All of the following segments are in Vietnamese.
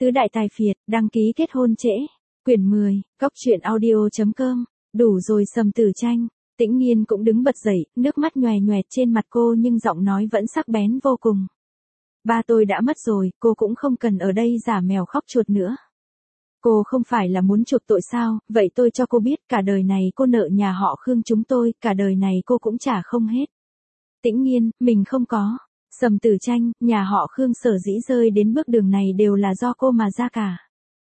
Tứ đại tài phiệt, đăng ký kết hôn trễ. Quyển 10, cóc truyện audio.com. Đủ rồi Sầm Tử Tranh. Tĩnh Nhiên cũng đứng bật dậy, nước mắt nhòe nhòe trên mặt cô nhưng giọng nói vẫn sắc bén vô cùng. Ba tôi đã mất rồi, cô cũng không cần ở đây giả mèo khóc chuột nữa. Cô không phải là muốn chuộc tội sao, vậy tôi cho cô biết cả đời này cô nợ nhà họ Khương chúng tôi, cả đời này cô cũng trả không hết. Tĩnh Nhiên, mình không có. Sầm Tử Tranh, nhà họ Khương sở dĩ rơi đến bước đường này đều là do cô mà ra cả.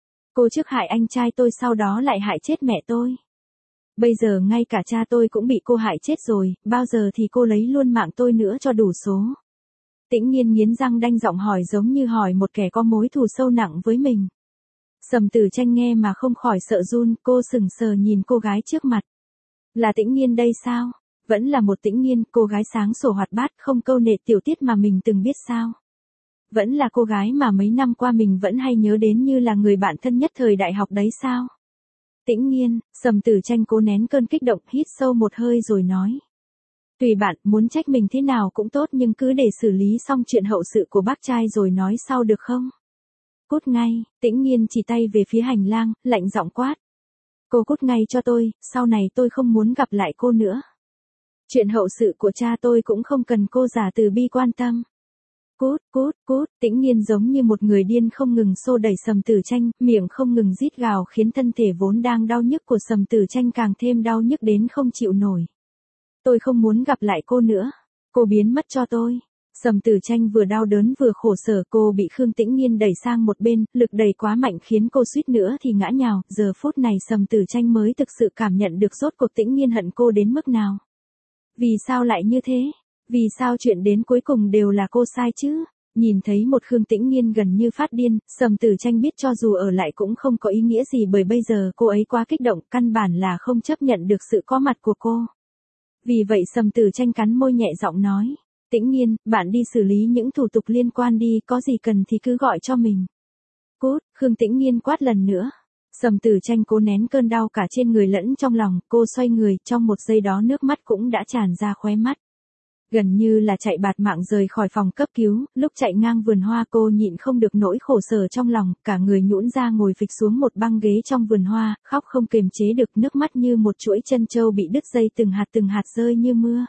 Cô trước hại anh trai tôi sau đó lại hại chết mẹ tôi. Bây giờ ngay cả cha tôi cũng bị cô hại chết rồi, bao giờ thì cô lấy luôn mạng tôi nữa cho đủ số. Tĩnh Nhiên nghiến răng đanh giọng hỏi giống như hỏi một kẻ có mối thù sâu nặng với mình. Sầm Tử Tranh nghe mà không khỏi sợ run, cô sững sờ nhìn cô gái trước mặt. Là Tĩnh Nhiên đây sao? Vẫn là một Tĩnh Nhiên, cô gái sáng sủa hoạt bát không câu nệ tiểu tiết mà mình từng biết sao? Vẫn là cô gái mà mấy năm qua mình vẫn hay nhớ đến như là người bạn thân nhất thời đại học đấy sao? Tĩnh Nhiên, Sầm Tử Tranh cố nén cơn kích động, hít sâu một hơi rồi nói. Tùy bạn, muốn trách mình thế nào cũng tốt nhưng cứ để xử lý xong chuyện hậu sự của bác trai rồi nói sau được không? Cút ngay, Tĩnh Nhiên chỉ tay về phía hành lang, lạnh giọng quát. Cô cút ngay cho tôi, sau này tôi không muốn gặp lại cô nữa. Chuyện hậu sự của cha tôi cũng không cần cô giả từ bi quan tâm. Cút, cút, cút, Tĩnh Nhiên giống như một người điên không ngừng xô đẩy Sầm Tử Tranh, miệng không ngừng rít gào khiến thân thể vốn đang đau nhức của Sầm Tử Tranh càng thêm đau nhức đến không chịu nổi. Tôi không muốn gặp lại cô nữa. Cô biến mất cho tôi. Sầm Tử Tranh vừa đau đớn vừa khổ sở, cô bị Khương Tĩnh Nhiên đẩy sang một bên, lực đẩy quá mạnh khiến cô suýt nữa thì ngã nhào. Giờ phút này Sầm Tử Tranh mới thực sự cảm nhận được rốt cuộc Tĩnh Nhiên hận cô đến mức nào. Vì sao lại như thế? Vì sao chuyện đến cuối cùng đều là cô sai chứ? Nhìn thấy một Khương Tĩnh Nhiên gần như phát điên, Sầm Tử Tranh biết cho dù ở lại cũng không có ý nghĩa gì bởi bây giờ cô ấy quá kích động, căn bản là không chấp nhận được sự có mặt của cô. Vì vậy Sầm Tử Tranh cắn môi nhẹ giọng nói. Tĩnh Nhiên, bạn đi xử lý những thủ tục liên quan đi, có gì cần thì cứ gọi cho mình. Cút, Khương Tĩnh Nhiên quát lần nữa. Sầm Tử Tranh cố nén cơn đau cả trên người lẫn trong lòng, cô xoay người, trong một giây đó nước mắt cũng đã tràn ra khóe mắt. Gần như là chạy bạt mạng rời khỏi phòng cấp cứu, lúc chạy ngang vườn hoa cô nhịn không được nỗi khổ sở trong lòng, cả người nhũn ra ngồi phịch xuống một băng ghế trong vườn hoa, khóc không kềm chế được, nước mắt như một chuỗi chân châu bị đứt dây từng hạt rơi như mưa.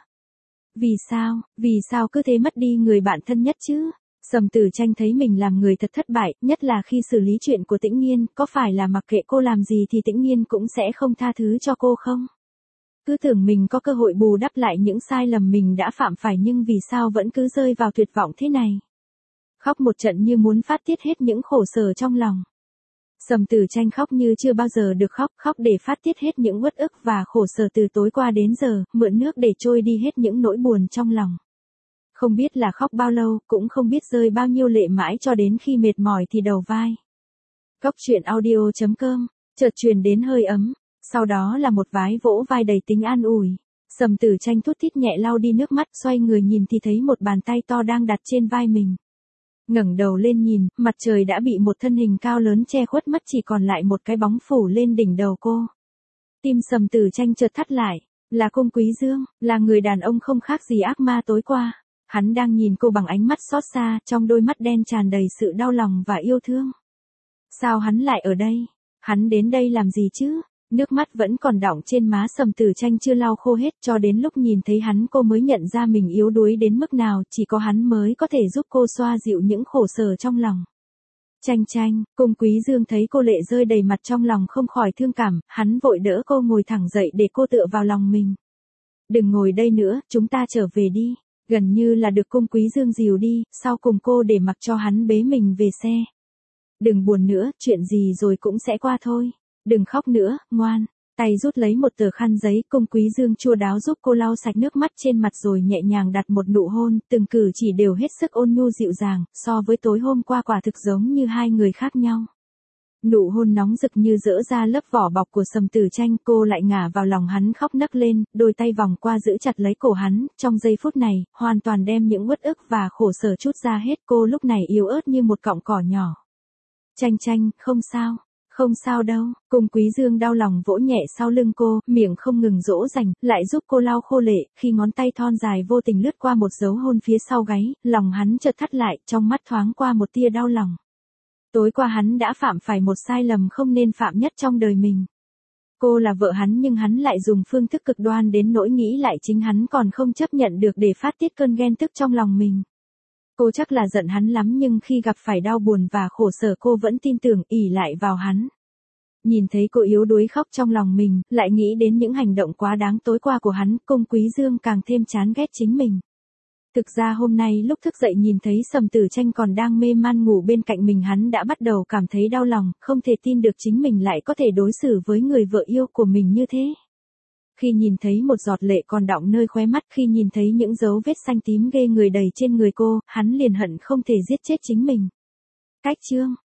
Vì sao cứ thế mất đi người bạn thân nhất chứ? Sầm Tử Tranh thấy mình làm người thật thất bại, nhất là khi xử lý chuyện của Tĩnh Nhiên, có phải là mặc kệ cô làm gì thì Tĩnh Nhiên cũng sẽ không tha thứ cho cô không? Cứ tưởng mình có cơ hội bù đắp lại những sai lầm mình đã phạm phải nhưng vì sao vẫn cứ rơi vào tuyệt vọng thế này? Khóc một trận như muốn phát tiết hết những khổ sở trong lòng. Sầm Tử Tranh khóc như chưa bao giờ được khóc, khóc để phát tiết hết những uất ức và khổ sở từ tối qua đến giờ, mượn nước để trôi đi hết những nỗi buồn trong lòng. Không biết là khóc bao lâu, cũng không biết rơi bao nhiêu lệ mãi cho đến khi mệt mỏi thì đầu vai. cóc truyện audio.com, chợt truyền đến hơi ấm, sau đó là một vái vỗ vai đầy tính an ủi. Sầm Tử Tranh thút thít nhẹ lau đi nước mắt, xoay người nhìn thì thấy một bàn tay to đang đặt trên vai mình. Ngẩng đầu lên nhìn, mặt trời đã bị một thân hình cao lớn che khuất mất, chỉ còn lại một cái bóng phủ lên đỉnh đầu cô. Tim Sầm Tử Tranh chợt thắt lại, là Cung Quý Dương, là người đàn ông không khác gì ác ma tối qua. Hắn đang nhìn cô bằng ánh mắt xót xa, trong đôi mắt đen tràn đầy sự đau lòng và yêu thương. Sao hắn lại ở đây? Hắn đến đây làm gì chứ? Nước mắt vẫn còn đọng trên má Sầm Tử Tranh chưa lau khô hết, cho đến lúc nhìn thấy hắn cô mới nhận ra mình yếu đuối đến mức nào, chỉ có hắn mới có thể giúp cô xoa dịu những khổ sở trong lòng. Tranh, Cung Quý Dương thấy cô lệ rơi đầy mặt trong lòng không khỏi thương cảm, hắn vội đỡ cô ngồi thẳng dậy để cô tựa vào lòng mình. Đừng ngồi đây nữa, chúng ta trở về đi. Gần như là được Cung Quý Dương dìu đi, sau cùng cô để mặc cho hắn bế mình về xe. Đừng buồn nữa, chuyện gì rồi cũng sẽ qua thôi. Đừng khóc nữa, ngoan. Tay rút lấy một tờ khăn giấy, Cung Quý Dương chu đáo giúp cô lau sạch nước mắt trên mặt rồi nhẹ nhàng đặt một nụ hôn, từng cử chỉ đều hết sức ôn nhu dịu dàng, so với tối hôm qua quả thực giống như hai người khác nhau. Nụ hôn nóng rực như dỡ ra lớp vỏ bọc của Sầm Tử Tranh, cô lại ngả vào lòng hắn khóc nấc lên, đôi tay vòng qua giữ chặt lấy cổ hắn, trong giây phút này, hoàn toàn đem những uất ức và khổ sở trút ra hết, cô lúc này yếu ớt như một cọng cỏ nhỏ. Tranh, không sao đâu, Cung Quý Dương đau lòng vỗ nhẹ sau lưng cô, miệng không ngừng dỗ dành, lại giúp cô lau khô lệ, khi ngón tay thon dài vô tình lướt qua một dấu hôn phía sau gáy, lòng hắn chợt thắt lại, trong mắt thoáng qua một tia đau lòng. Tối qua hắn đã phạm phải một sai lầm không nên phạm nhất trong đời mình. Cô là vợ hắn nhưng hắn lại dùng phương thức cực đoan đến nỗi nghĩ lại chính hắn còn không chấp nhận được để phát tiết cơn ghen tức trong lòng mình. Cô chắc là giận hắn lắm nhưng khi gặp phải đau buồn và khổ sở cô vẫn tin tưởng ỷ lại vào hắn. Nhìn thấy cô yếu đuối khóc trong lòng mình, lại nghĩ đến những hành động quá đáng tối qua của hắn, Cung Quý Dương càng thêm chán ghét chính mình. Thực ra hôm nay lúc thức dậy nhìn thấy Sầm Tử Tranh còn đang mê man ngủ bên cạnh mình, hắn đã bắt đầu cảm thấy đau lòng, không thể tin được chính mình lại có thể đối xử với người vợ yêu của mình như thế. Khi nhìn thấy một giọt lệ còn đọng nơi khóe mắt, khi nhìn thấy những dấu vết xanh tím ghê người đầy trên người cô, hắn liền hận không thể giết chết chính mình. Cách chương